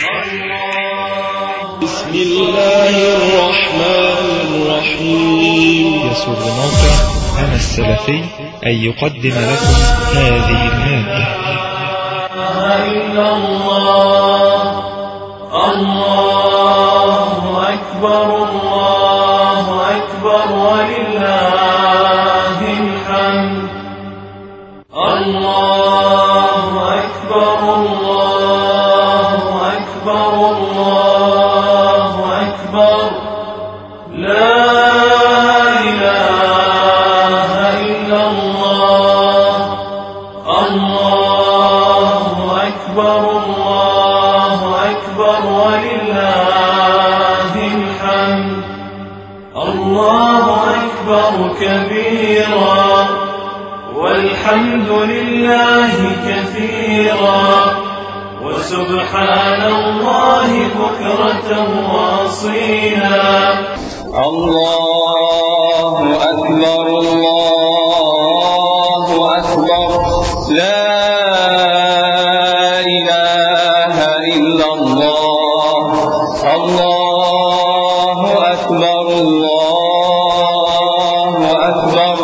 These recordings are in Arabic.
بسم الله الرحمن الرحيم. يسر موقع أنا السلفي أن يقدم لكم هذه المادة. إلا الله الله أكبر الله أكبر ولله الحمد. الله أكبر الله أكبر الله أكبر لا إله إلا الله. الله أكبر الله أكبر ولله الحمد. الله أكبر كبيرا والحمد لله كثيرا وسبحان الله بكرة وأصيلا. الله أكبر الله أكبر لا إله إلا الله. الله أكبر الله أكبر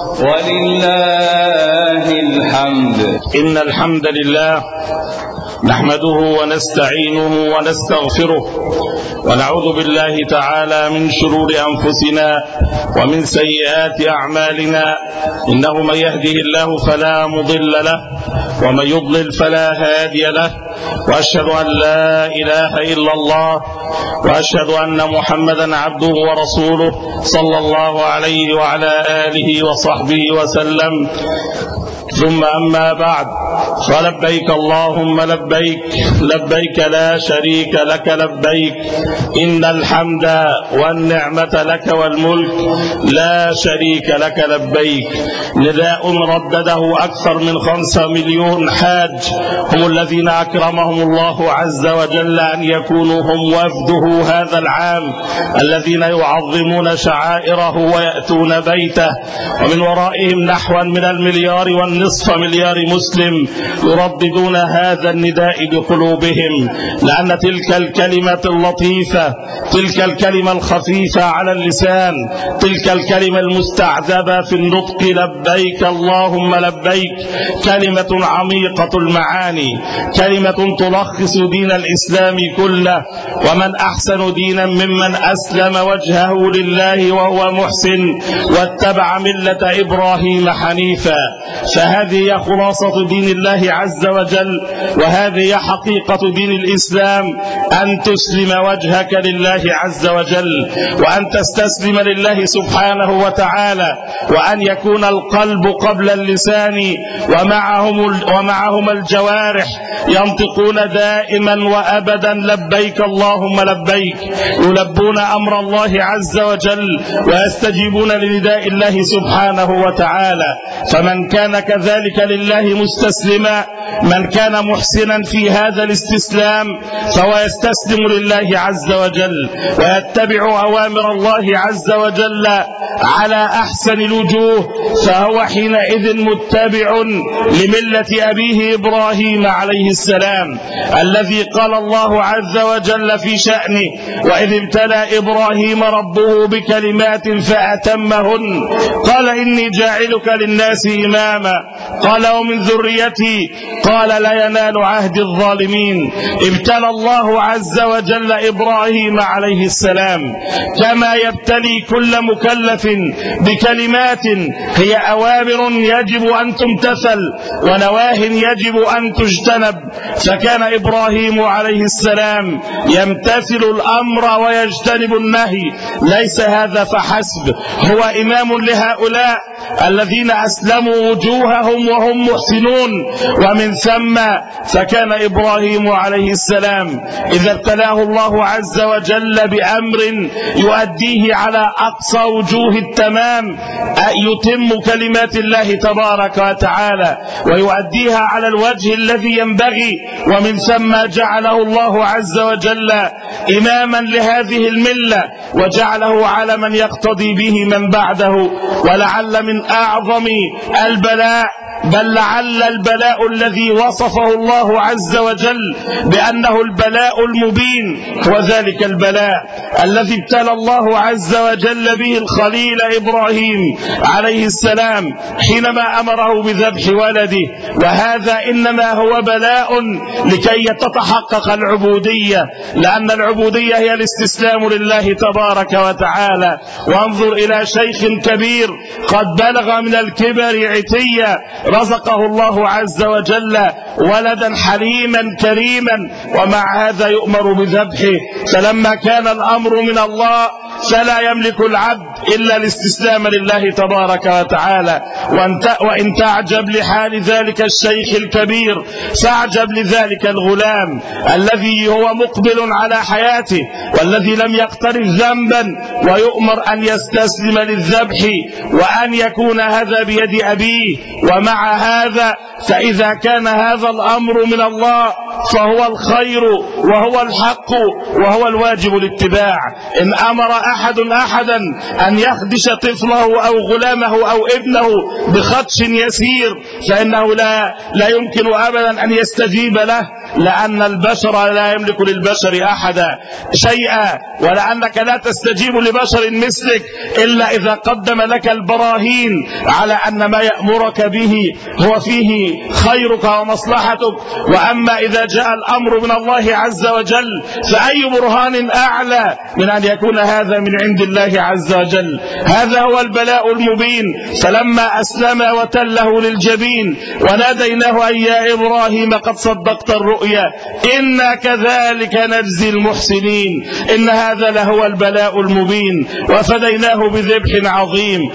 ولله الحمد. إن الحمد لله نحمده ونستعينه ونستغفره ونعوذ بالله تعالى من شرور أنفسنا ومن سيئات أعمالنا. إنه من يهده الله فلا مضل له ومن يضلل فلا هادي له، وأشهد أن لا إله إلا الله وأشهد أن محمدا عبده ورسوله صلى الله عليه وعلى آله وصحبه وسلم. ثم أما بعد، فلبيك اللهم لبيك لبيك لا شريك لك لبيك إن الحمد والنعمة لك والملك لا شريك لك لبيك. نداء ردده أكثر من 5 مليون حاج هم الذين أكرمهم الله عز وجل أن يكونوا هم وفده هذا العام، الذين يعظمون شعائره ويأتون بيته، ومن ورائهم نحوا من 1.5 مليار مسلم يرددون هذا النداء بقلوبهم، لأن تلك الكلمة اللطيفة، تلك الكلمة الخفيفة على اللسان، تلك الكلمة المستعذبة في النطق لبيك اللهم لبيك، كلمة عميقة المعاني، كلمة تلخص دين الإسلام كله. ومن أحسن دينا ممن أسلم وجهه لله وهو محسن واتبع ملة إبراهيم حنيفا. فهذه هي خلاصة دين الله عز وجل، وهذه هي حقيقة دين الإسلام، أن تسلم وجهك لله عز وجل، وأن تستسلم لله سبحانه وتعالى، وأن يكون القلب قبل اللسان ومعهم الجوارح ينطقون دائما وأبدا لبيك اللهم لبيك، يلبون أمر الله عز وجل ويستجيبون لنداء الله سبحانه وتعالى. فمن كان كذلك لله مستسلما، من كان محسنا في هذا الاستسلام فهو يستسلم لله عز وجل ويتبع أوامر الله عز وجل على أحسن الوجوه، فهو حينئذ متبع لملة أبيه إبراهيم عليه السلام، الذي قال الله عز وجل في شأنه: وإذ ابتلى إبراهيم ربه بكلمات فأتمهن قال إني جاعلك للناس إماما قال ومن ذريتي قال لا ينال عهد الظالمين. ابتلى الله عز وجل إبراهيم عليه السلام كما يبتلي كل مكلف بكلمات هي أوامر يجب أن تمتثل ونواه يجب أن تجتنب. فكان إبراهيم عليه السلام يمتثل الأمر ويجتنب النهي. ليس هذا فحسب، هو إمام لهؤلاء الذين أسلموا وجوههم وهم محسنون. ومن ثم فكان إبراهيم عليه السلام إذا ابتلاه الله عز وجل بأمر يؤديه على أقصى وجوه التمام، يتم كلمات الله تبارك وتعالى ويؤديها على الوجه الذي ينبغي. ومن ثم جعله الله عز وجل إماما لهذه الملة وجعله على من يقتدي به من بعده. ولعل من أعظم البلاء بل لعل البلاء الذي وصفه الله عز وجل بأنه البلاء المبين هو ذلك البلاء الذي ابتلى الله عز وجل به الخليل إبراهيم عليه السلام حينما أمره بذبح ولده. وهذا إنما هو بلاء لكي تتحقق العبودية، لأن العبودية هي الاستسلام لله تبارك وتعالى. وانظر إلى شيخ كبير قد بلغ من الكبر عتيا رزقه الله عز وجل ولدا حليما كريما، ومع هذا يؤمر بذبحه. فلما كان الأمر من الله فلا يملك العبد إلا الاستسلام لله تبارك وتعالى. وإن تعجب لحال ذلك الشيخ الكبير فاعجب لذلك الغلام الذي هو مقبل على حياته والذي لم يقترف ذنبا ويؤمر أن يستسلم للذبح وأن يكون هذا بيد أبيه. ومع هذا فإذا كان هذا الأمر من الله فهو الخير وهو الحق وهو الواجب الاتباع. إن أمر أحدا أن يخدش طفله أو غلامه أو ابنه بخدش يسير فإنه لا يمكن أبدا أن يستجيب له، لأن البشر لا يملك للبشر أحدا شيئا، ولأنك لا تستجيب لبشر مثلك إلا إذا قدم لك البراهين على أن ما يأمرك به هو فيه خيرك ومصلحتك. وأما إذا جاء الأمر من الله عز وجل فأي برهان أعلى من أن يكون هذا من عند الله عز وجل. هذا هو البلاء المبين. فلما أسلم وتله للجبين وناديناه أي يا إبراهيم قد صدقت الرؤيا إنا كذلك نجزي المحسنين. إن هذا لهو البلاء المبين وفديناه بذبح عظيم.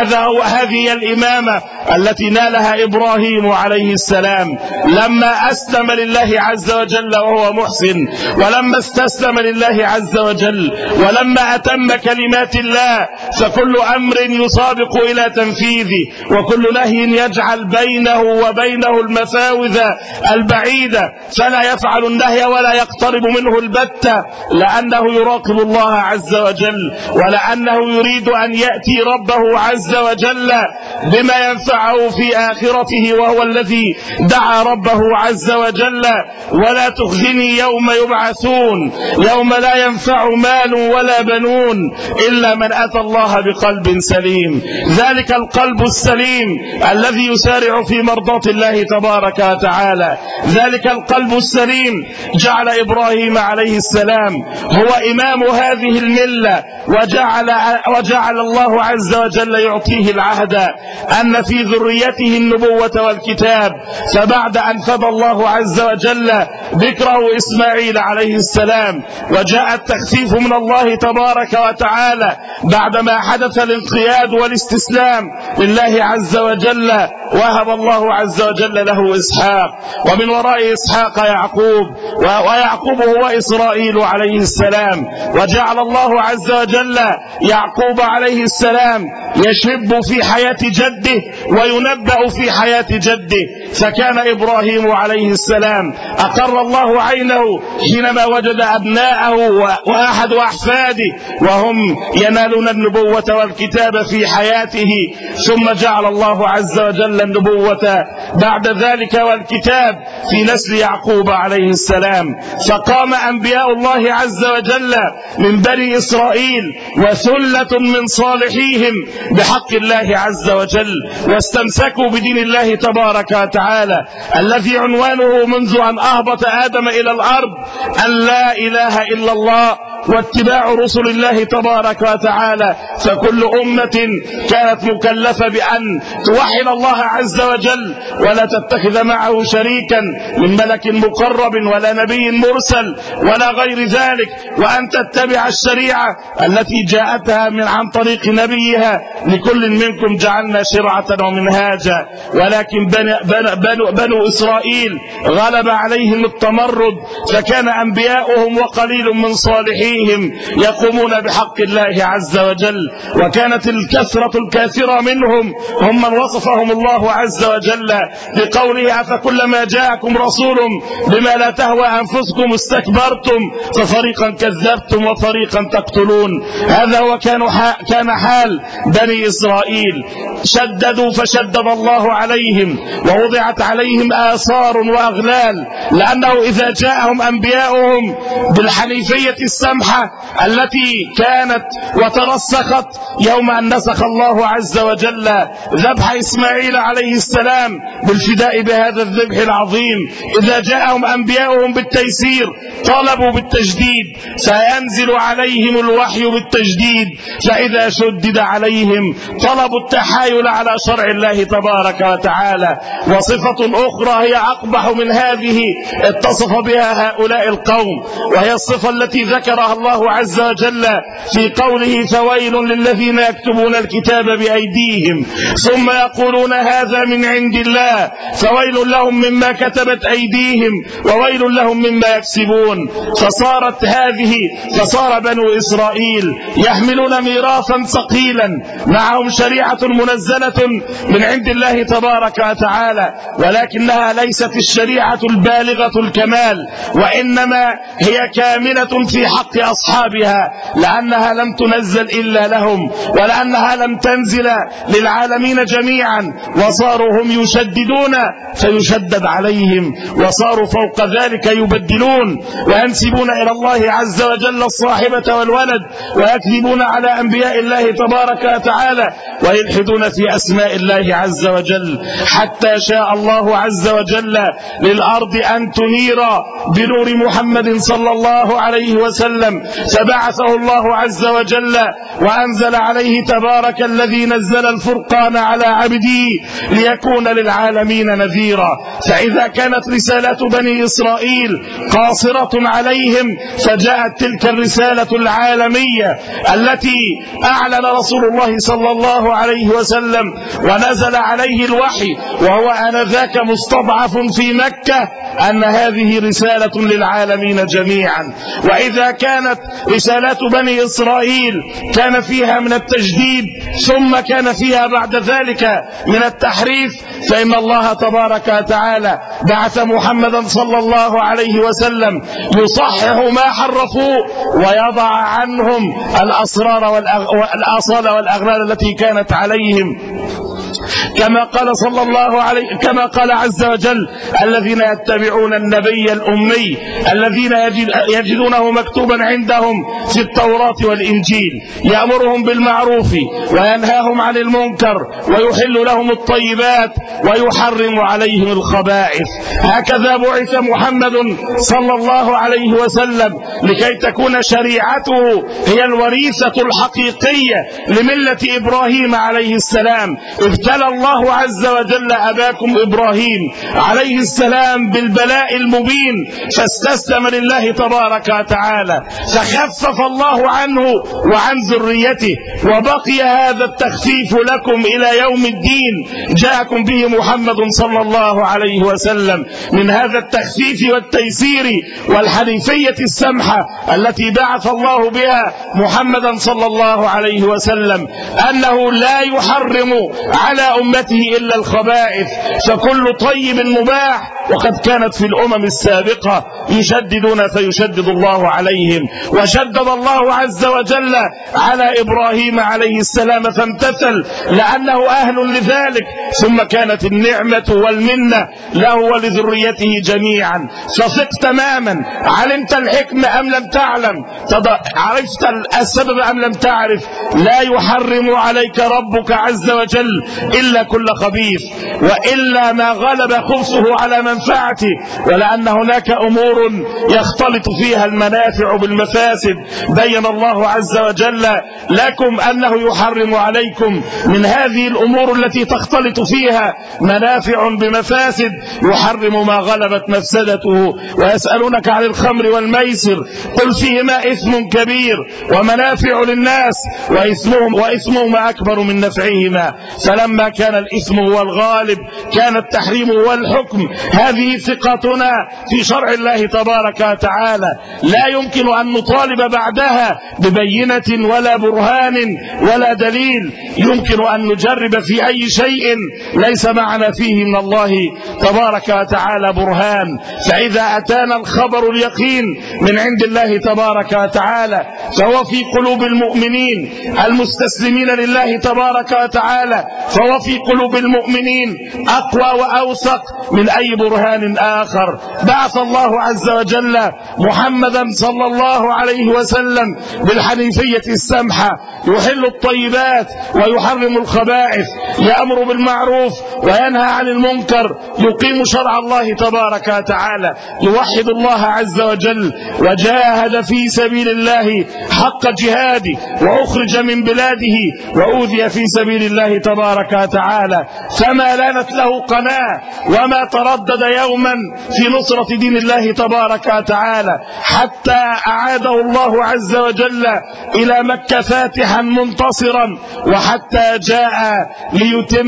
هذه الإمامة التي نالها إبراهيم عليه السلام لما أسلم لله عز وجل وهو محسن، ولما استسلم لله عز وجل، ولما أتم كلمات الله. فكل أمر يسابق إلى تنفيذه، وكل نهي يجعل بينه وبينه المفاوذ البعيدة، فلا يفعل النهي ولا يقترب منه البتة، لأنه يراقب الله عز وجل، ولأنه يريد أن يأتي ربه عز وجل بما ينفعه في آخرته، وهو الذي دعا ربه عز وجل ولا تخزني يوم يبعثون يوم لا ينفع مال ولا بنون إلا من أتى الله بقلب سليم. ذلك القلب السليم الذي يسارع في مرضاة الله تبارك وتعالى. ذلك القلب السليم جعل إبراهيم عليه السلام هو إمام هذه الملة، وجعل الله عز وجل يعطيه العهد أن في ذريته النبوة والكتاب. فبعد أن فدى الله عز وجل ذكره إسماعيل عليه السلام وجاء التخفيف من الله تبارك وتعالى بعدما حدث الانقياد والاستسلام لله عز وجل، وهب الله عز وجل له إسحاق، ومن وراء إسحاق يعقوب، ويعقوب هو إسرائيل عليه السلام. وجعل الله عز وجل يعقوب عليه السلام يشب في حياة جده وينبأ في حياة جده. فكان إبراهيم عليه السلام أقر الله عينه حينما وجد أبناءه وأحد أحفاده وهم ينالون النبوة والكتاب في حياته، ثم جعل الله عز وجل النبوة بعد ذلك والكتاب في نسل يعقوب عليه السلام. فقام أنبياء الله عز وجل من بني إسرائيل وثلة من صالحيهم بحق الله عز وجل، واستمسكوا بدين الله تبارك وتعالى الذي عنوانه منذ أن أهبط آدم إلى الأرض أن لا إله إلا الله واتباع رسل الله تبارك وتعالى. فكل أمة كانت مكلفة بأن توحد الله عز وجل ولا تتخذ معه شريكا من ملك مقرب ولا نبي مرسل ولا غير ذلك، وأن تتبع الشريعة التي جاءتها عن طريق نبيها. لكل منكم جعلنا شرعة ومنهاجا. ولكن بنو إسرائيل غلب عليهم التمرد، فكان أنبياؤهم وقليل من صالحين أيديهم يقومون بحق الله عز وجل. وكانت الكثرة الكاثرة منهم هم من وصفهم الله عز وجل بقوله أفكلما جاءكم رسول بما لا تهوى أنفسكم استكبرتم ففريقا كذبتم وفريقا تقتلون. هذا هو كان حال بني إسرائيل. شددوا فشدد الله عليهم ووضعت عليهم آثار وأغلال، لأنه إذا جاءهم أنبياؤهم بالحنيفية السمحة التي كانت وترسخت يوم أن نسخ الله عز وجل ذبح إسماعيل عليه السلام بالفداء بهذا الذبح العظيم، إذا جاءهم أنبياؤهم بالتيسير طالبوا بالتجديد، فينزل عليهم الوحي بالتجديد، فإذا شدد عليهم طلبوا التحايل على شرع الله تبارك وتعالى. وصفة أخرى هي أقبح من هذه اتصف بها هؤلاء القوم، وهي الصفة التي ذكرها الله عز وجل في قوله فويل للذين يكتبون الكتاب بأيديهم ثم يقولون هذا من عند الله فويل لهم مما كتبت أيديهم وويل لهم مما يكسبون. فصار بنو إسرائيل يحملون ميراثا ثقيلا معهم شريعة منزلة من عند الله تبارك وتعالى، ولكنها ليست الشريعة البالغة الكمال، وإنما هي كاملة في حق أصحابها، لأنها لم تنزل إلا لهم ولأنها لم تنزل للعالمين جميعا. وصاروا هم يشددون فيشدد عليهم، وصاروا فوق ذلك يبدلون وينسبون إلى الله عز وجل الصاحبة والولد، ويكذبون على أنبياء الله تبارك وتعالى، ويلحدون في أسماء الله عز وجل، حتى شاء الله عز وجل للأرض أن تنير بنور محمد صلى الله عليه وسلم، فبعثه الله عز وجل وأنزل عليه تبارك الذي نزل الفرقان على عبده ليكون للعالمين نذيرا. فإذا كانت رسالة بني إسرائيل قاصرة عليهم، فجاءت تلك الرسالة العالمية التي أعلن رسول الله صلى الله عليه وسلم ونزل عليه الوحي وهو آنذاك مستضعف في مكة، أن هذه رسالة للعالمين جميعا. وإذا كانت رسالات بني إسرائيل كان فيها من التجديد ثم كان فيها بعد ذلك من التحريف، فإن الله تبارك وتعالى بعث محمدا صلى الله عليه وسلم يصحح ما حرفوه ويضع عنهم الأسرار والآصال والأغلال التي كانت عليهم، كما قال عز وجل الذين يتبعون النبي الأمي الذين يجدونه مكتوبا عندهم في التوراة والإنجيل يأمرهم بالمعروف وينهاهم عن المنكر ويحل لهم الطيبات ويحرم عليهم الخبائث. هكذا بعث محمد صلى الله عليه وسلم لكي تكون شريعته هي الوريثة الحقيقية لملة إبراهيم عليه السلام. ابتلى الله عز وجل أباكم إبراهيم عليه السلام بالبلاء المبين فاستسلم لله تبارك وتعالى، فخفف الله عنه وعن ذريته، وبقي هذا التخفيف لكم إلى يوم الدين جاءكم به محمد صلى الله عليه وسلم من هذا التخفيف والتيسير والحنيفية السمحة التي بعث الله بها محمدا صلى الله عليه وسلم، أنه لا يحرم على أمته إلا الخبائث، فكل طيب مباح. وقد كانت في الأمم السابقة يشددون فيشدد الله عليهم، وشدد الله عز وجل على إبراهيم عليه السلام فامتثل لأنه أهل لذلك، ثم كانت النعمة والمنة له ولذريته جميعا. فثق تماما، علمت الحكمة أم لم تعلم، عرفت السبب أم لم تعرف، لا يحرم عليك ربك عز وجل إلا كل خبيث، وإلا ما غلب خبثه على منفعته، ولأن هناك أمور يختلط فيها المنافع بالمفاسد. بين الله عز وجل لكم أنه يحرم عليكم من هذه الأمور التي تختلط فيها منافع بمفاسد، يحرم ما غلبت مفسدته. ويسألونك عن الخمر والميسر قل فيهما إثم كبير ومنافع للناس وإثمهما أكبر من نفعهما، فلا ولما كان الإثم هو الغالب كان التحريم هو الحكم. هذه ثقتنا في شرع الله تبارك وتعالى، لا يمكن أن نطالب بعدها ببينة ولا برهان ولا دليل. يمكن أن نجرب في أي شيء ليس معنا فيه من الله تبارك وتعالى برهان، فإذا أتانا الخبر اليقين من عند الله تبارك وتعالى فهو في قلوب المؤمنين المستسلمين لله تبارك وتعالى، فهو في قلوب المؤمنين أقوى وأوثق من أي برهان آخر. بعث الله عز وجل محمدا صلى الله عليه وسلم بالحنيفية السمحة، يحل الطيبات ويحرم الخبائث، يأمر بالمعروف وينهى عن المنكر، يقيم شرع الله تبارك وتعالى، يوحد الله عز وجل، وجاهد في سبيل الله حق جهاده وأخرج من بلاده وأوذي في سبيل الله تبارك وتعالى، فما لانت له قناة وما تردد يوما في نصرة دين الله تبارك وتعالى، حتى أعاده الله عز وجل إلى مكة فاتحا منتصرا، وحتى جاء ليتم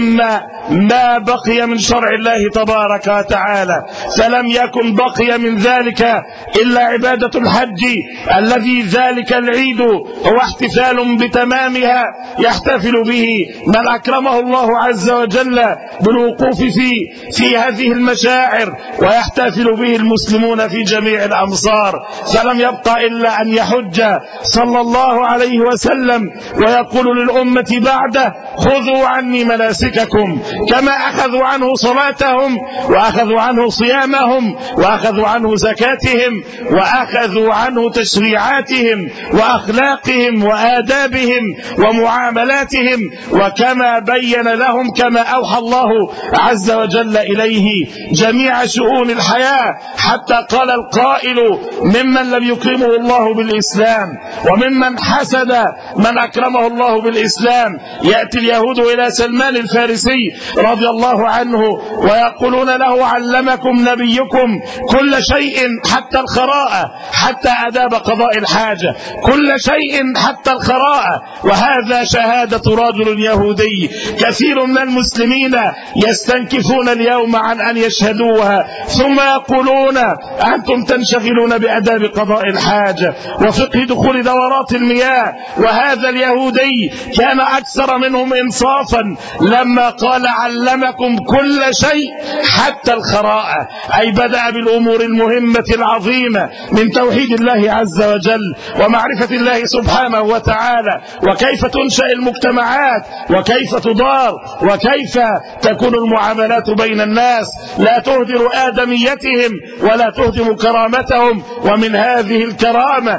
ما بقي من شرع الله تبارك وتعالى. فلم يكن بقي من ذلك إلا عبادة الحج، الذي ذلك العيد هو احتفال بتمامها يحتفل به من أكرمه الله عز وجل بالوقوف في هذه المشاعر، ويحتفل به المسلمون في جميع الأمصار. فلم يبقى إلا أن يحج صلى الله عليه وسلم ويقول للأمة بعده: خذوا عني مناسككم، كما أخذوا عنه صلاتهم وأخذوا عنه صيامهم وأخذوا عنه زكاتهم وأخذوا عنه تشريعاتهم وأخلاقهم وآدابهم ومعاملاتهم، وكما بين لهم كما أوحى الله عز وجل إليه جميع شؤون الحياة، حتى قال القائل ممن لم يكرمه الله بالإسلام وممن حسد من أكرمه الله بالإسلام: يأتي اليهود إلى سلمان الفارسي رضي الله عنه ويقولون له: علمكم نبيكم كل شيء حتى الخراءة، حتى آداب قضاء الحاجة، كل شيء حتى الخراءة. وهذا شهادة رجل يهودي. كثير من المسلمين يستنكفون اليوم عن أن يشهدوها، ثم يقولون: أنتم تنشغلون بآداب قضاء الحاجة وفقه دخول دورات المياه. وهذا اليهودي كان أكثر منهم إنصافا لما قال: علمكم كل شيء حتى الخراءة، أي بدأ بالأمور المهمة العظيمة من توحيد الله عز وجل ومعرفة الله سبحانه وتعالى، وكيف تنشأ المجتمعات وكيف تدار وكيف تكون المعاملات بين الناس، لا تهدر آدميتهم ولا تهدم كرامتهم. ومن هذه الكرامة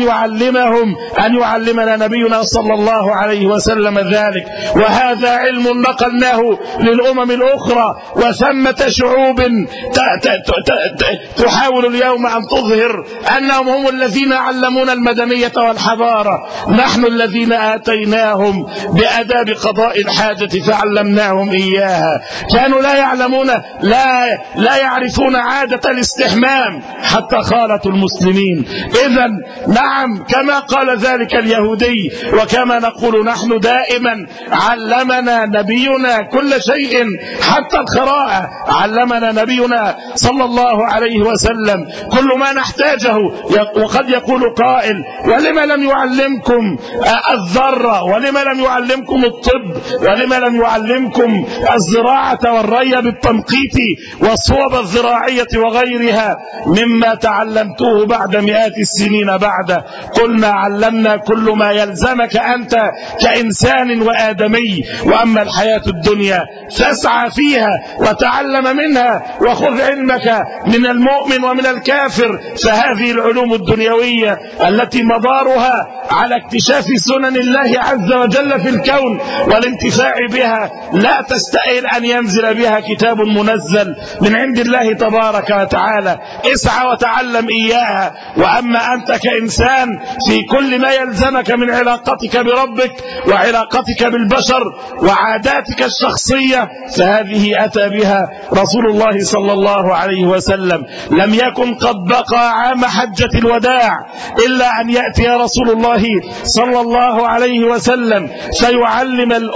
أن يعلمنا نبينا صلى الله عليه وسلم ذلك. وهذا علم نقلناه للأمم الأخرى، وثمة شعوب تحاول اليوم أن تظهر أنهم هم الذين علمون المدنية والحضارة. نحن الذين آتيناهم بآداب قضاء الحاجة فعلمناهم إياها. كانوا لا يعلمون لا يعرفون عادة الاستحمام حتى خالطوا المسلمين. إذن نعم، كما قال ذلك اليهودي وكما نقول نحن دائما: علمنا نبينا كل شيء حتى الخراءة. علمنا نبينا صلى الله عليه وسلم كل ما نحتاجه. وقد يقول قائل: ولما لم يعلمكم الذرة؟ ولما لم يعلمكم الطب؟ ولما لم يعلمكم الزراعة والري بالتنقيط والصوب الزراعية وغيرها مما تعلمتوه بعد مئات السنين بعد؟ قلنا: علمنا كل ما يلزمك أنت كإنسان وآدمي، وأما الحياة الدنيا فاسعى فيها وتعلم منها، وخذ علمك من المؤمن ومن الكافر. فهذه العلوم الدنيوية التي مدارها على اكتشاف سنن الله عز وجل في الكون والانتفاع بها لا تستأهل أن ينزل بها كتاب منزل من عند الله تبارك وتعالى. اسعى وتعلم إياها. وأما أنت كإنسان في كل ما يلزمك من علاقتك بربك وعلاقتك بالبشر وعاداتك الشخصية، فهذه أتى بها رسول الله صلى الله عليه وسلم. لم يكن قد بقى عام حجة الوداع إلا أن يأتي رسول الله صلى الله عليه وسلم فيعلم الأمة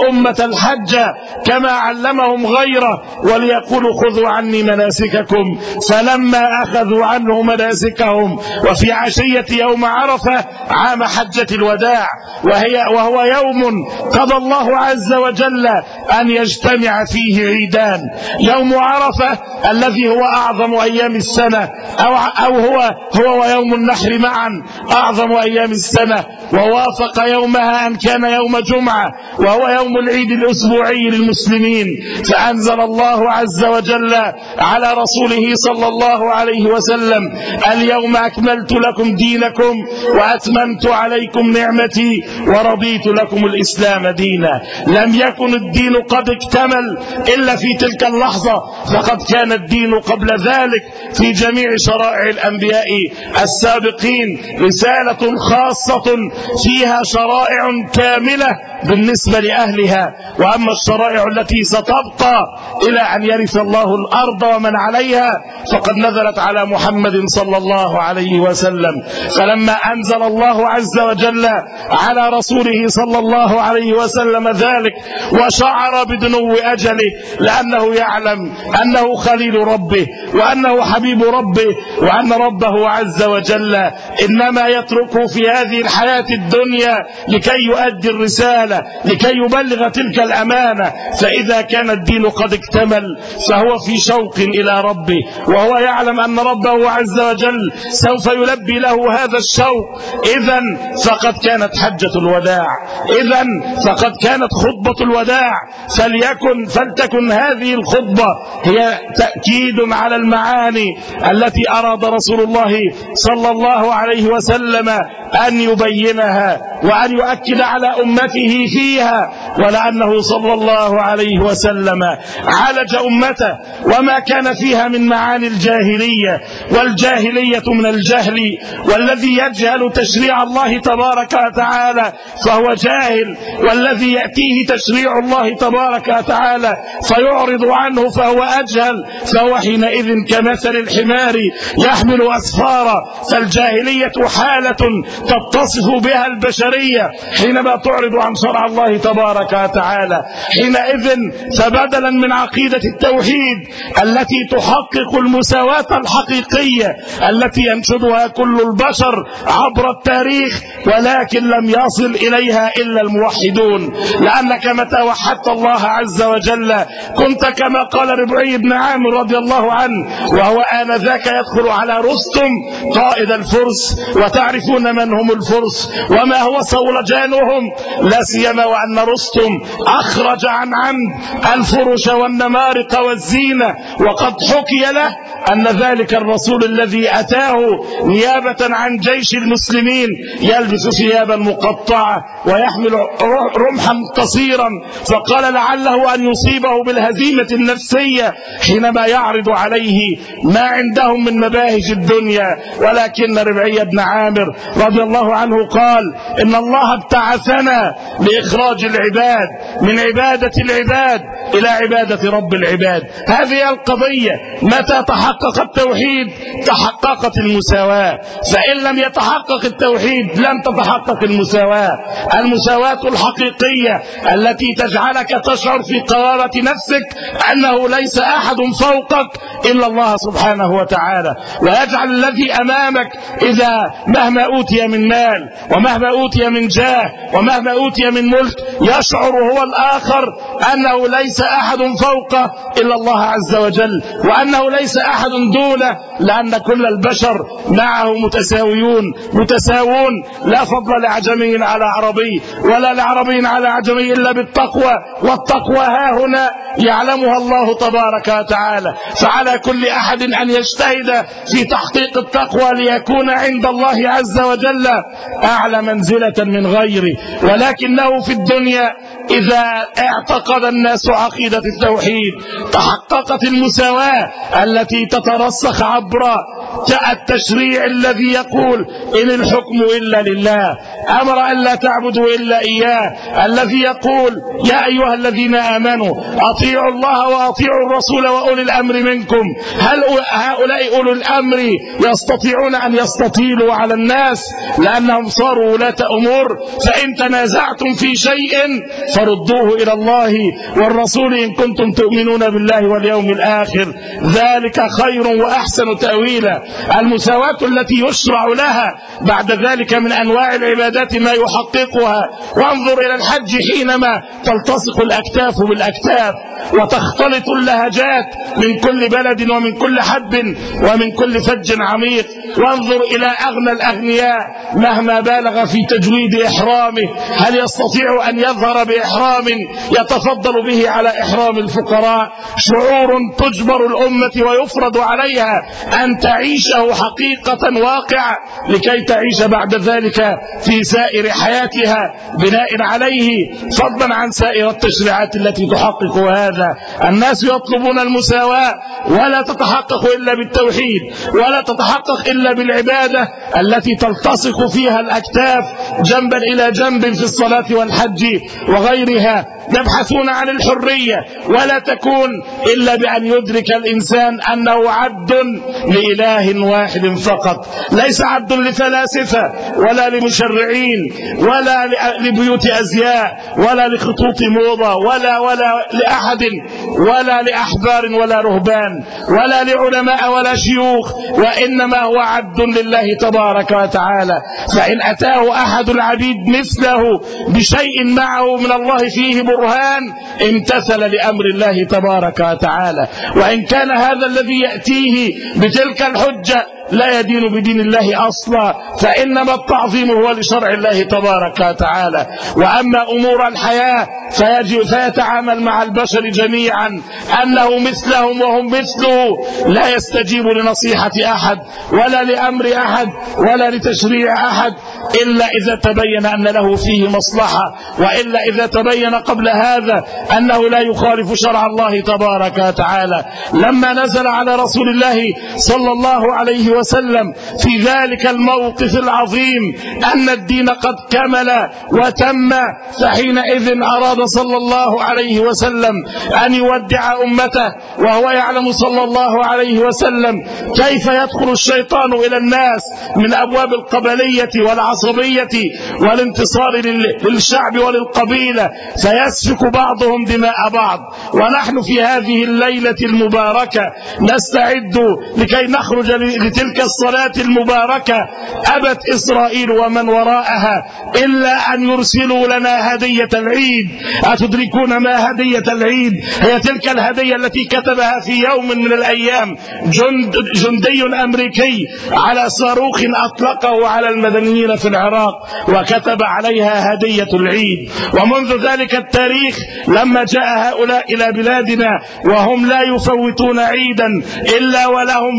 الحج كما علمهم غيره وليقولوا خذوا عني مناسككم. فلما أخذوا عنه مناسكهم وفي عشية يوم عرفة عام حجة الوداع وهو يوم قضى الله عز وجل أن يجتمع فيه عيدان، يوم عرفة الذي هو أعظم أيام السنة أو هو ويوم النحر معا أعظم أيام السنة، ووافق يومها أن كان يوم جمعة وهو يوم العيد الأسبوعي للمسلمين. فأنزل الله عز وجل على رسوله صلى الله عليه وسلم اليوم أكملت لكم دينكم وأتممت عليكم نعمتي ورضيت لكم الإسلام دينا. لم يكن الدين قد اكتمل إلا في تلك اللحظة، فقد كان الدين قبل ذلك في جميع شرائع الأنبياء السابقين رسالة خاصة فيها شرائع كاملة بالنسبة لأهلها، وأما الشرائع التي ستبقى إلى أن يرث الله الأرض ومن عليها فقد نزلت على محمد صلى الله عليه وسلم. فلما أنزل الله عز وجل على رسوله صلى الله عليه وسلم ذلك وشعر بدنو أجله، لأنه يعلم أنه خليل ربه وأنه حبيب ربه وأن ربه عز وجل إنما يتركه في هذه الحياة الدنيا لكي يؤدي الرسالة، لكي يبلغ تلك الأمانة. فإذا كان الدين قد اكتمل فهو في شوق إلى ربه، وهو يعلم أن ربه عز وجل سوف يلبي له هذا الشوق. إذن فقد كانت حجة الوداع، إذن فقد كانت خطبة الوداع. فلتكن هذه الخطبة هي تأكيد على المعاني التي أراد رسول الله صلى الله عليه وسلم أن يبينها وأن يؤكد على أمته فيها، ولأنه صلى الله عليه وسلم عالج أمته وما كان فيها من معاني الجاهلية، والجاهلية من الجهل، والذي يجهل تشريع الله تبارك وتعالى فهو جاهل، والذي يأتيه تشريع الله تبارك وتعالى فيعرض عنه فهو أجهل، فهو حينئذ كمثل الحمار يحمل أسفارا. فالجاهلية حالة تتصف بها البشرية حينما تعرض عن شرع الله تبارك وتعالى. حينئذ فبدلا من عقيدة التوحيد التي تحقق المساواة الحقيقية التي ينشدها كل البشر عبر التاريخ، ولكن لم يصل إليها إلا الموحدون، لأنك متى وحدت الله عز وجل كنت كما قال ربعي بن عامر رضي الله عنه، وهو آنذاك يدخل على رستم قائد الفرس، وتعرفون من هم الفرس وما هو صولجانهم، لا سيما وأن رستم أخرج عن عمد الفرش والنمارق والزينة، وقد حكي له أن ذلك الرسول الذي أتاه نيابة عن جيش المسلمين يلبس ثيابا مقطعة ويحمل رمحا قصيرا، فقال لعله أن يصيبه بالهزيمة النفسية حينما يعرض عليه ما عندهم من مباهج الدنيا. ولكن ربعي بن عامر رضي الله عنه قال إن الله ابتعثنا لإخراج العباد من عبادة العباد إلى عبادة رب العباد. هذه القضية متى تحقق التوحيد تحققت المساواة، فإن لم يتحقق التوحيد لن تتحقق المساواة الحقيقية التي تجعلك تشعر في قرارة نفسك أنه ليس أحد فوقك إلا الله سبحانه وتعالى، ويجعل الذي أمامك إذا مهما أوتي من مال ومهما أوتي من جاه ومهما أوتي من ملك يشعر هو الآخر أنه ليس أحد فوقه إلا الله عز وجل، وأنه ليس أحد دونه، لأن كل البشر معه متساوون، لا فضل لعجمي على عربي ولا لعربي على عجمي إلا بالتقوى، والتقوى ها هنا يعلمها الله تبارك وتعالى. فعلى كل أحد أن يجتهد في تحقيق التقوى ليكون عند الله عز وجل أعلى منزلة من غيره. ولكنه في الدنيا إذا اعتقد الناس عقيدة التوحيد تحققت المساواة التي تترسخ عبر التشريع الذي يقول إن الحكم إلا لله، أمر أن لا تعبدوا إلا إياه، الذي يقول يا أيها الذين آمنوا أطيعوا الله وأطيعوا الرسول وأولي الأمر منكم. هل هؤلاء أولي الأمر يستطيعون أن يستطيلوا على الناس لأنهم صاروا ولاة أمور؟ فإن تنازعتم في شيء فردوه إلى الله والرسول إن كنتم تؤمنون بالله واليوم الآخر، ذلك خير وأحسن تأويلا. المساواة التي يشرع لها بعد ذلك من أنواع العبادات ما يحققها. وانظر إلى الحج حينما تلتصق الأكتاف بالأكتاف وتختلط اللهجات من كل بلد ومن كل حد ومن كل فج عميق. وانظر إلى أغنى الأغنياء مهما بالغ في تجويد إحرامه هل يستطيع أن يظهر بإحرام يتفضل به على إحرام الفقراء؟ شعور تجبر الأمة ويفرض عليها أن تعيشه حقيقة واقعة لكي تعيش بعد ذلك في سائر حياتها بناء عليه، فضلا عن سائر التشريعات التي تحقق هذا. الناس يطلبون المساواة ولا تتحقق إلا بالتوحيد، ولا تتحقق إلا بالعبادة التي تلتصق فيها الأكتاف جنبا إلى جنب في الصلاة والحج وغيرها. يبحثون عن الحرية ولا تكون إلا بأن يدرك الإنسان أنه عبد لإله واحد فقط، ليس عبد لفلاسفة ولا لمشرعين ولا لبيوت أزياء ولا لخطوط موضة ولا لأحد ولا لأحبار ولا رهبان ولا لعلماء ولا شيوخ، وإنما هو عبد لله تبارك وتعالى. فإن أتاه أحد العبيد مثله بشيء معه من الله فيه برهان امتثل لأمر الله تبارك وتعالى. وإن كان هذا الذي يأتيه بتلك الحجة لا يدين بدين الله أصلا، فإنما التعظيم هو لشرع الله تبارك وتعالى. وأما أمور الحياة فيتعامل مع البشر جميعا أنه مثلهم وهم مثله، لا يستجيب لنصيحة أحد ولا لأمر أحد ولا لتشريع أحد إلا إذا تبين أن له فيه مصلحة، وإلا إذا تبين قبل هذا أنه لا يخالف شرع الله تبارك وتعالى. لما نزل على رسول الله صلى الله عليه وسلم في ذلك الموقف العظيم أن الدين قد كمل وتم، فحينئذ أراد صلى الله عليه وسلم أن يودع أمته، وهو يعلم صلى الله عليه وسلم كيف يدخل الشيطان إلى الناس من أبواب القبلية والعصبية والانتصار للشعب وللقبيلة فيسفك بعضهم دماء بعض. ونحن في هذه الليلة المباركة نستعد لكي نخرج لتلك الصلاة المباركة. أبت إسرائيل ومن وراءها إلا أن يرسلوا لنا هدية العيد. أتدركون ما هدية العيد؟ هي تلك الهدية التي كتبها في يوم من الأيام جندي أمريكي على صاروخ أطلقه على المدنيين في العراق، وكتب عليها هدية العيد. ومنذ ذلك التاريخ لما جاء هؤلاء إلى بلادنا وهم لا يفوتون عيدا إلا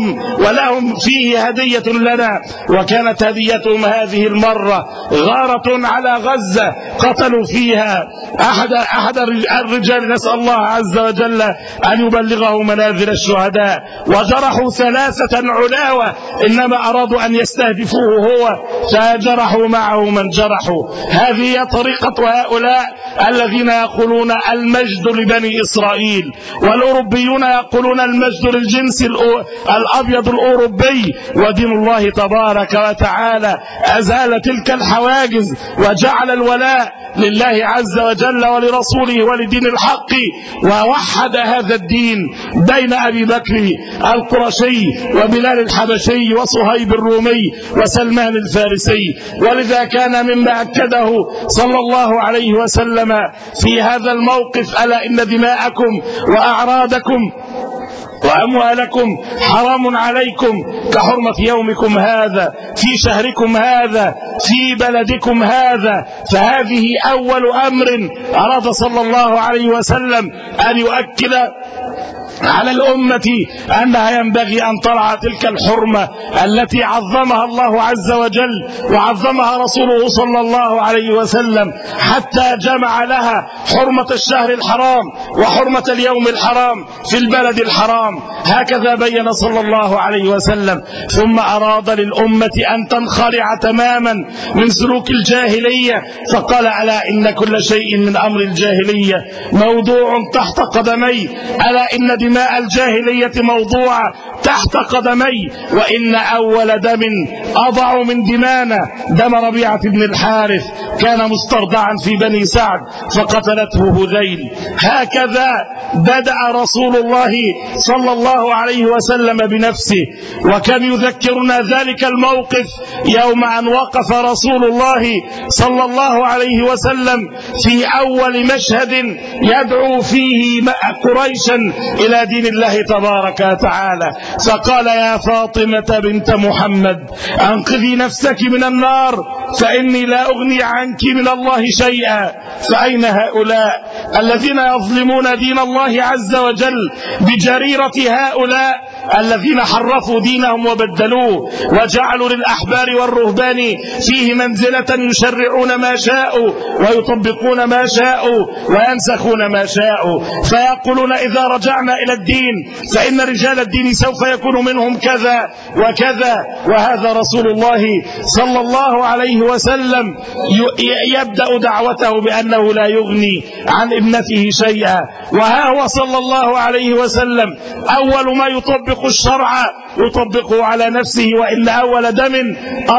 ولهم فيه هدية لنا، وكانت هديتهم هذه المرة غارة على غزة قتلوا فيها أحد الرجال، نسأل الله عز وجل أن يبلغه منازل الشهداء، وجرحوا 3 علاوة إنما أرادوا أن يستهدفوه هو فجرحوا معه من جرحوا. هذه طريقة هؤلاء الذين يقولون المجد لبني إسرائيل، والأوروبيون يقولون المجد للجنس الأبيض الأوروبي. ودين الله تبارك وتعالى أزال تلك الحواجز وجعل الولاء لله عز وجل ولرسوله ولدين الحق، ووحد هذا الدين بين أبي بكر القرشي وبلال الحبشي وصهيب الرومي وسلمان الفارسي. ولذا كان مما أكده صلى الله عليه وسلم في هذا الموقف: ألا إن دماءكم وأعراضكم وأموالكم حرام عليكم كحرمة يومكم هذا في شهركم هذا في بلدكم هذا. فهذه أول أمر أراد صلى الله عليه وسلم أن يؤكد على الأمة أنها ينبغي أن ترعى تلك الحرمة التي عظمها الله عز وجل وعظمها رسوله صلى الله عليه وسلم، حتى جمع لها حرمة الشهر الحرام وحرمة اليوم الحرام في البلد الحرام، هكذا بين صلى الله عليه وسلم. ثم أراد للأمة أن تنخلع تماما من سلوك الجاهلية، فقال: ألا إن كل شيء من أمر الجاهلية موضوع تحت قدمي، ألا إن دماء الجاهلية موضوعة تحت قدمي، وإن أول دم أضع من دمانا دم ربيعة بن الحارث، كان مسترضعا في بني سعد فقتلته هذيل. هكذا بدأ رسول الله صلى الله عليه وسلم بنفسه، وكان يذكرنا ذلك الموقف يوم أن وقف رسول الله صلى الله عليه وسلم في أول مشهد يدعو فيه قريشا إلى دين الله تبارك وتعالى، فقال: يا فاطمة بنت محمد أنقذي نفسك من النار فإني لا أغني عنك من الله شيئا. فأين هؤلاء الذين يظلمون دين الله عز وجل بجريرة هؤلاء الذين حرفوا دينهم وبدلوه وجعلوا للأحبار والرهبان فيه منزلة، يشرعون ما شاءوا ويطبقون ما شاءوا وينسخون ما شاءوا، فيقولون إذا رجعنا إلى الدين فإن رجال الدين سوف يكون منهم كذا وكذا. وهذا رسول الله صلى الله عليه وسلم يبدأ دعوته بأنه لا يغني عن ابنته شيئا، وها هو صلى الله عليه وسلم أول ما يطبق الشرع يطبقه على نفسه، وإن أول دم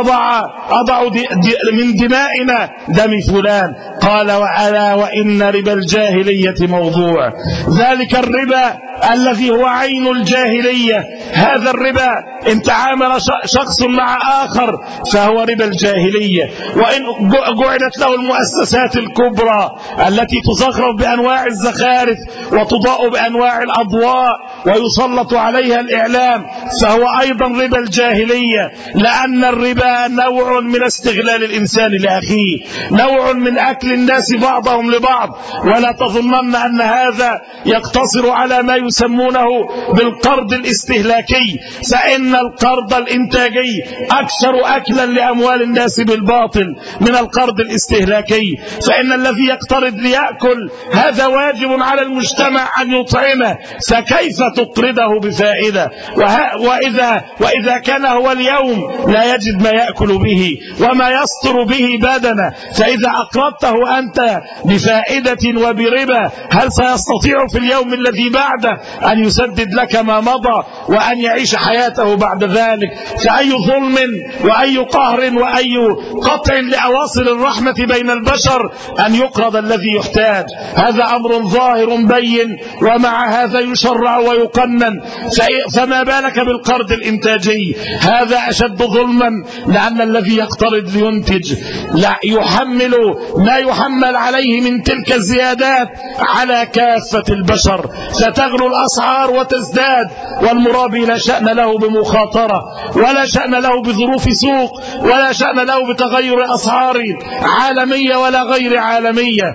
أضع من دمائنا دم فلان. قال: وألا وإن ربا الجاهلية موضوع. ذلك الربا الذي هو عين الجاهلية، هذا الربا إن تعامل شخص مع آخر فهو ربا الجاهلية، وإن جعلت له المؤسسات الكبرى التي تزخرف بأنواع الزخارف وتضاء بأنواع الأضواء ويسلط عليها الإعلام فهو أيضا ربا الجاهلية، لأن الربا نوع من استغلال الإنسان لأخيه، نوع من أكل الناس بعضهم لبعض. ولا تظنن أن هذا يقتصر على ما يسمونه بالقرض الاستهلاكي، فإن القرض الإنتاجي أكثر أكلا لأموال الناس بالباطل من القرض الاستهلاكي، فإن الذي يقترض ليأكل هذا واجب على المجتمع أن يطعمه، فكيف تقرضه بفائدة؟ وإذا كان هو اليوم لا يجد ما يأكل به وما يستر به بدنه، فإذا أقرضته أنت بفائدة وبربا هل سيستطيع في اليوم الذي بعده أن يسدد لك ما مضى وأن يعيش حياته بعد ذلك؟ فأي ظلم وأي قهر وأي قطع لأواصر الرحمة بين البشر أن يقرض الذي يحتاج؟ هذا أمر ظاهر بين، ومع هذا يشرع ويقنن، فما بالك بالقرض الإنتاجي؟ هذا أشد ظلما، لأن الذي يقترض لينتج لا يحمل ما يحمل عليه من تلك الزيادات على كافة البشر، فتغلو الأسعار وتزداد، والمرابي لا شأن له بمخاطرة ولا شأن له بظروف سوق ولا شأن له بتغير أسعار عالمية ولا غير عالمية،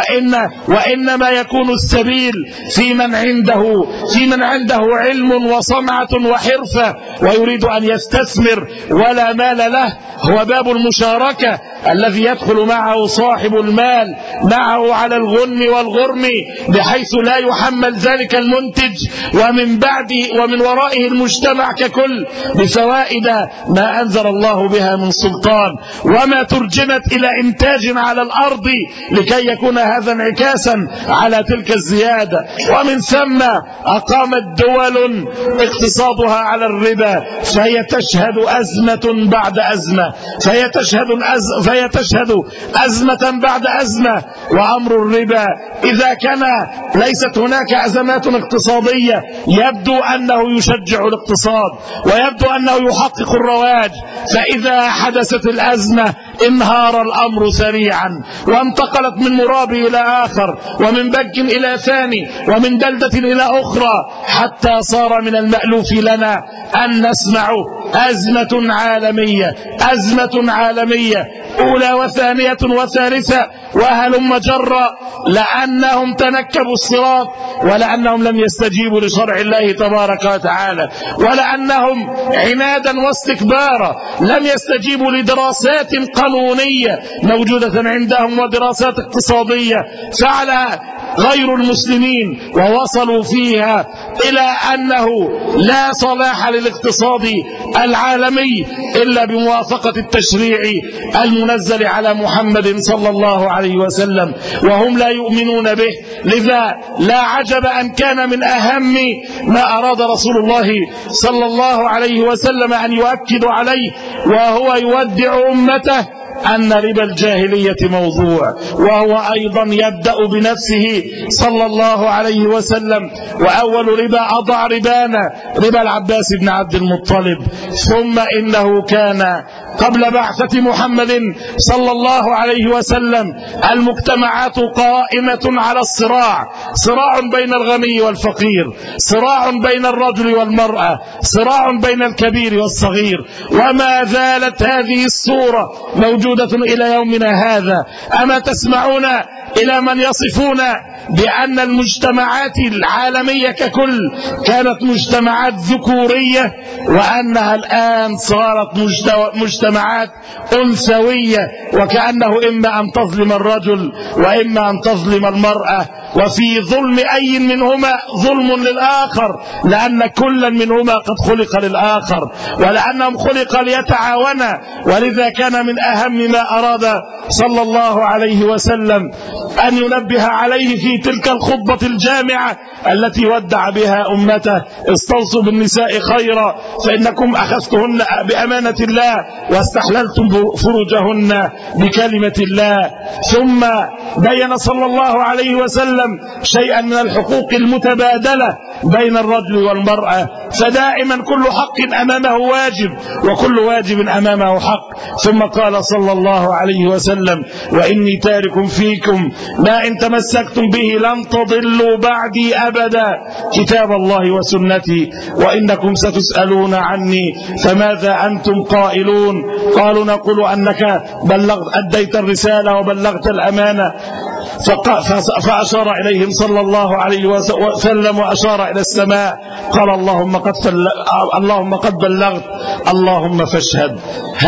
وإنما يكون السبيل في من عنده علم وصنعة وحرفة ويريد أن يستثمر ولا مال له، هو باب المشاركة الذي يدخل معه صاحب المال معه على الغنم والغرم، بحيث لا يحمل ذلك المنتج ومن ورائه المجتمع ككل بفوائد ما أنزل الله بها من سلطان، وما ترجمت إلى إنتاج على الأرض لكي يكون هذا انعكاسا على تلك الزيادة. ومن ثم أقامت دول اقتصادها على الربا، فهي تشهد أزمة بعد أزمة، فهي تشهد أزمة بعد أزمة. وأمر الربا إذا كان ليست هناك أزمات اقتصادية يبدو أنه يشجع الاقتصاد ويبدو أنه يحقق الرواج، فإذا حدثت الأزمة انهار الأمر سريعا وانتقلت من مرابي إلى آخر ومن بنك إلى ثاني ومن بلدة إلى أخرى، حتى صار من المألوف لنا أن نسمع أزمة عالمية أولى وثانية وثالثة وهلم جرا، لأنهم تنكبوا الصراط، ولأنهم لم يستجيبوا لشرع الله تبارك وتعالى، ولأنهم عنادا واستكبارا لم يستجيبوا لدراسات قانونية موجودة عندهم ودراسات اقتصادية فعلها غير المسلمين، ووصلوا فيها إلى أنه لا صلاح للاقتصاد العالمي إلا بموافقة التشريع المنزل على محمد صلى الله عليه وسلم، وهم لا يؤمنون به. لذا لا عجب أن كان من أهم ما أراد رسول الله صلى الله عليه وسلم أن يؤكد عليه وهو يودع أمته أن ربا الجاهلية موضوع، وهو أيضا يبدأ بنفسه صلى الله عليه وسلم، وأول ربا أضع ربانا ربا العباس بن عبد المطلب. ثم إنه كان قبل بعثة محمد صلى الله عليه وسلم المجتمعات قائمة على الصراع، صراع بين الغني والفقير، صراع بين الرجل والمرأة، صراع بين الكبير والصغير، وما زالت هذه الصورة موجودة إلى يومنا هذا. أما تسمعون إلى من يصفون بأن المجتمعات العالمية ككل كانت مجتمعات ذكورية، وأنها الآن صارت مجتمعات أنثوية، وكأنه إما أن تظلم الرجل وإما أن تظلم المرأة، وفي ظلم أي منهما ظلم للآخر، لأن كل منهما قد خلق للآخر، ولأنهم خلق ليتعاونا. ولذا كان من أهم ما أراد صلى الله عليه وسلم أن ينبه عليه في تلك الخطبة الجامعة التي ودع بها أمته: استوصوا بالنساء خيرا فإنكم أخذتهن بأمانة الله واستحللتم فروجهن بكلمة الله. ثم بين صلى الله عليه وسلم شيئا من الحقوق المتبادلة بين الرجل والمرأة، فدائما كل حق أمامه واجب وكل واجب أمامه حق. ثم قال صلى الله عليه وسلم: وإني تارك فيكم ما إن تمسكتم به لن تضلوا بعدي أبدا، كتاب الله وسنتي، وإنكم ستسألون عني فماذا أنتم قائلون؟ قالوا: نقول أنك أديت الرسالة وبلغت الأمانة. فأشار إليهم صلى الله عليه وسلم وأشار إلى السماء، قال: اللهم قد بلغت، اللهم فاشهد.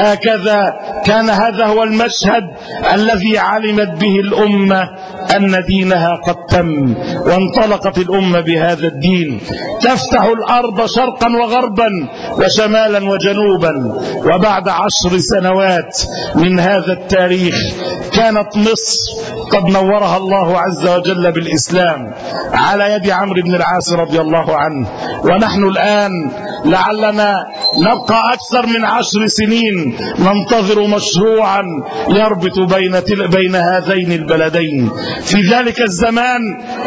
هكذا كان، هذا هو المشهد الذي علمت به الأمة أن دينها قد تم، وانطلقت الأمة بهذا الدين تفتح الأرض شرقا وغربا وشمالا وجنوبا. وبعد 10 سنوات من هذا التاريخ كانت مصر قد نورها الله عز وجل بالإسلام على يد عمرو بن العاص رضي الله عنه، ونحن الآن لعلنا نبقى أكثر من 10 سنين ننتظر مشروعا يربط بين هذين البلدين. في ذلك الزمان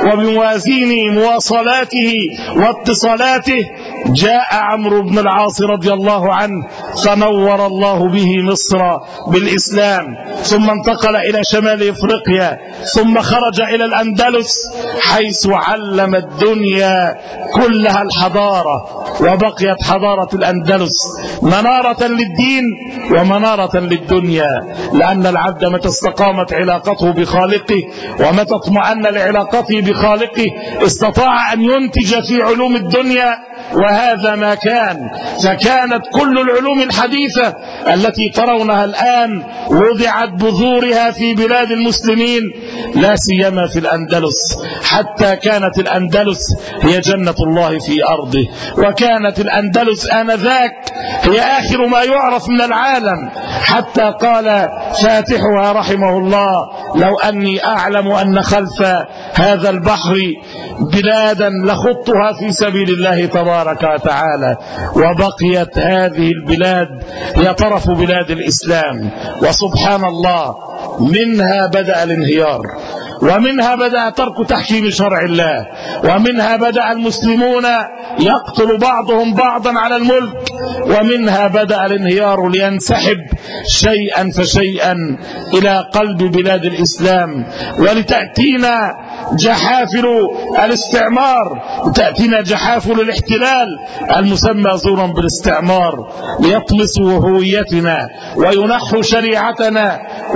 وبموازين مواصلاته واتصالاته جاء عمرو بن العاص رضي الله عنه فنور الله به مصر بالإسلام، ثم انتقل إلى شمال إفريقيا، ثم خرج إلى الأندلس حيث علم الدنيا كلها الحضارة، وبقيت حضارة الأندلس منارة للدين ومنارة للدنيا، لأن العبد متى استقامت علاقته بخالقه ومتى اطمأن لعلاقته بخالقه استطاع أن ينتج في علوم الدنيا، وهذا ما كان. فكانت كل العلوم الحديثة التي ترونها الآن وضعت بذورها في بلاد المسلمين، لا سيما في الأندلس، حتى كانت الأندلس هي جنة الله في أرضه، وكانت الأندلس آنذاك هي آخر ما يعرف من العالم، حتى قال فاتحها رحمه الله: لو أني أعلم أن خلف هذا البحر بلادا لخطها في سبيل الله تبارك وتعالى. وبقيت هذه البلاد هي طرف بلاد الإسلام، وسبحان الله منها بدأ الانهيار، ومنها بدأ ترك تحكيم شرع الله، ومنها بدأ المسلمون يقتل بعضهم بعضا على الملك، ومنها بدأ الانهيار لينسحب شيئا فشيئا إلى قلب بلاد الإسلام، ولتأتينا جحافل الاستعمار، تأتينا جحافل الاحتلال المسمى زورا بالاستعمار ليطمسوا هويتنا وينحوا شريعتنا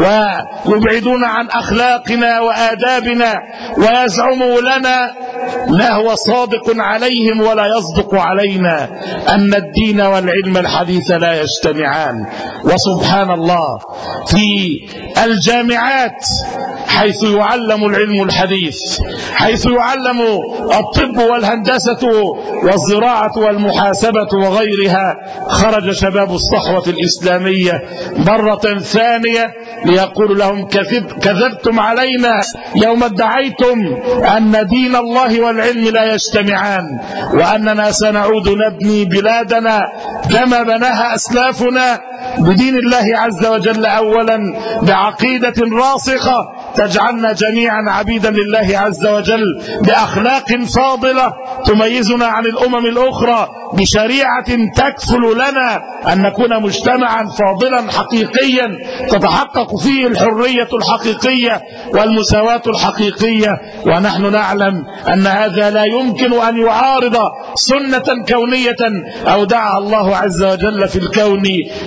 ويبعدون عن أخلاقنا وآدابنا ويزعموا لنا لا هو صادق عليهم ولا يصدق علينا أن الدين والعلم الحديث لا يجتمعان. وسبحان الله في الجامعات حيث يعلم العلم الحديث، حيث يعلم الطب والهندسة والزراعة والمحاسبة وغيرها، خرج شباب الصحوة الإسلامية مرة ثانية ليقول لهم كذبتم علينا يوم ادعيتم أن دين الله والعلم لا يجتمعان، وأننا سنعود نبني بلادنا كما بناها أسلافنا بدين الله عز وجل، أولا بعقيدة راسخة تجعلنا جميعا عبيدا لله عز وجل، بأخلاق فاضلة تميزنا عن الأمم الأخرى، بشريعة تكفل لنا أن نكون مجتمعا فاضلا حقيقيا تتحقق فيه الحرية الحقيقية والمساواة الحقيقية. ونحن نعلم أن هذا لا يمكن أن يعارض سنة كونية أودعها الله عز وجل في الكون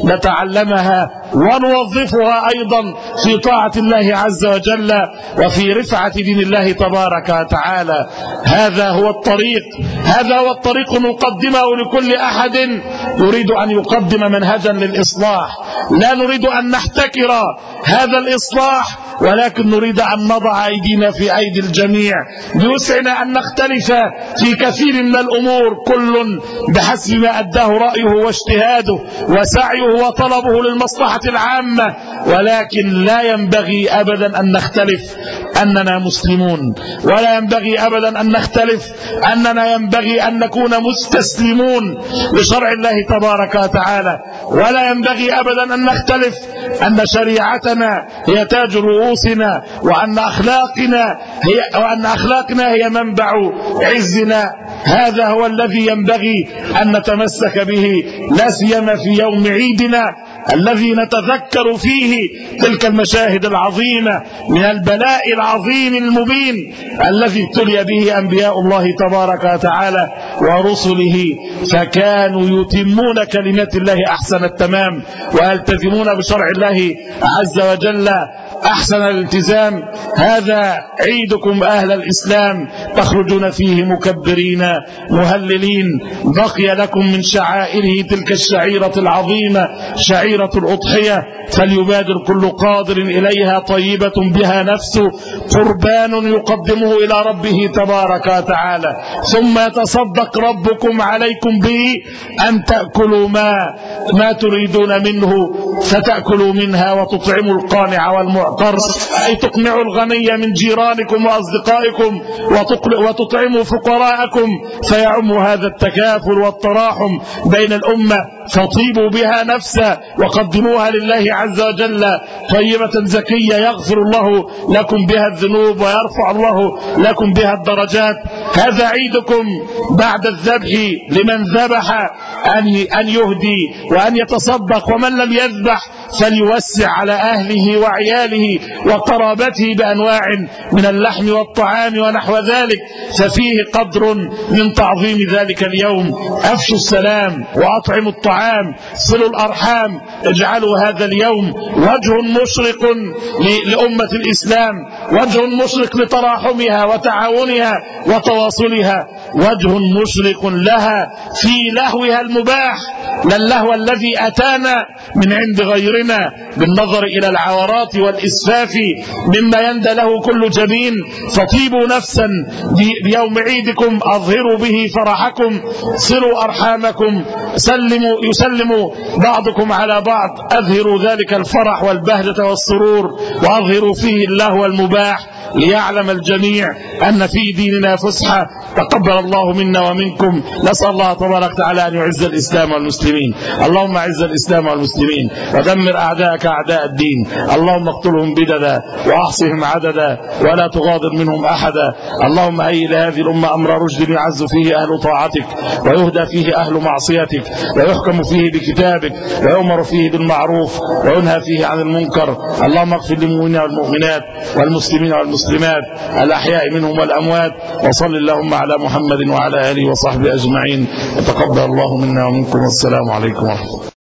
نتعلمها ونوظفها أيضا في طاعة الله عز وجل وفي رفعة دين الله تبارك وتعالى. هذا هو الطريق، هذا هو الطريق نقدمه لكل أحد يريد أن يقدم منهجا للإصلاح. لا نريد أن نحتكر هذا الإصلاح، ولكن نريد أن نضع أيدينا في أيدي الجميع. بوسعنا أن نختلف في كثير من الأمور، كل بحسب ما أداه رأيه واجتهاده وسعيه وطلبه للمصلحة العامة، ولكن لا ينبغي أبدا أن نختلف أننا مسلمون، ولا ينبغي أبدا أن نختلف أننا ينبغي أن نكون مستسلمون لشرع الله تبارك وتعالى، ولا ينبغي أبدا أن نختلف أن شريعتنا هي تاج رؤوسنا، وأن أخلاقنا هي منبع عزنا. هذا هو الذي ينبغي أن نتمسك به، لا سيما في يوم عيدنا الذي نتذكر فيه تلك المشاهد العظيمة من البلاء العظيم المبين الذي ابتلي به أنبياء الله تبارك وتعالى ورسله، فكانوا يتمون كلمات الله أحسن التمام ويلتزمون بشرع الله عز وجل أحسن الالتزام. هذا عيدكم أهل الإسلام، تخرجون فيه مكبرين مهللين. بقي لكم من شعائره تلك الشعيرة العظيمة شعيرة الأضحية، فليبادر كل قادر إليها طيبة بها نفسه، قربان يقدمه إلى ربه تبارك وتعالى، ثم يتصدق ربكم عليكم به أن تأكلوا ما تريدون منه، فتأكلوا منها وتطعموا القانع والمعتر، أي تقنعوا الغني من جيرانكم وأصدقائكم وتطعموا فقراءكم، فيعم هذا التكافل والتراحم بين الأمة، فطيبوا بها نفسا وقدموها لله عز وجل طيبة زكية يغفر الله لكم بها الذنوب ويرفع الله لكم بها الدرجات. هذا عيدكم بعد الذبح لمن ذبح أن يهدي وأن يتصدق، ومن لم يذبح فليوسع على أهله وعياله وقرابته بأنواع من اللحم والطعام ونحو ذلك، ففيه قدر من تعظيم ذلك اليوم. أفشوا السلام وأطعموا الطعام، صلوا الأرحام، اجعلوا هذا اليوم وجه مشرق لأمة الإسلام، وجه مشرق لتراحمها وتعاونها وتواصلها، وجه مشرق لها في لهوها المباح، لا اللهو الذي أتانا من عند غيرنا بالنظر إلى العورات والإسفاف مما يندى له كل جبين. فطيبوا نفسا بيوم عيدكم، أظهروا به فرحكم، صلوا أرحامكم، يسلموا بعضكم على بعض، أظهروا ذلك الفرح والبهجة والسرور، وأظهروا فيه اللهو المباح، ليعلم الجميع أن في ديننا فسحة. تقبل الله منا ومنكم. نسأل الله تبارك وتعالى أن يعز الإسلام والمسلمين. اللهم أعز الإسلام والمسلمين ودمر أعداءك أعداء الدين. اللهم اقتلهم بددا وأحصهم عددا ولا تغادر منهم أحدا. اللهم هيئ لهذه الأمة أمر رشد يعز فيه أهل طاعتك ويهدى فيه أهل معصيتك ويحكم يحكم فيه بكتابك ويؤمر فيه بالمعروف وينهى فيه عن المنكر. اللهم اغفر للمؤمنين والمؤمنات والمسلمين والمسلمات الأحياء منهم والأموات. وصل اللهم على محمد وعلى آله وصحبه أجمعين، وتقبل الله منا ومنكم، والسلام عليكم ورحمة الله.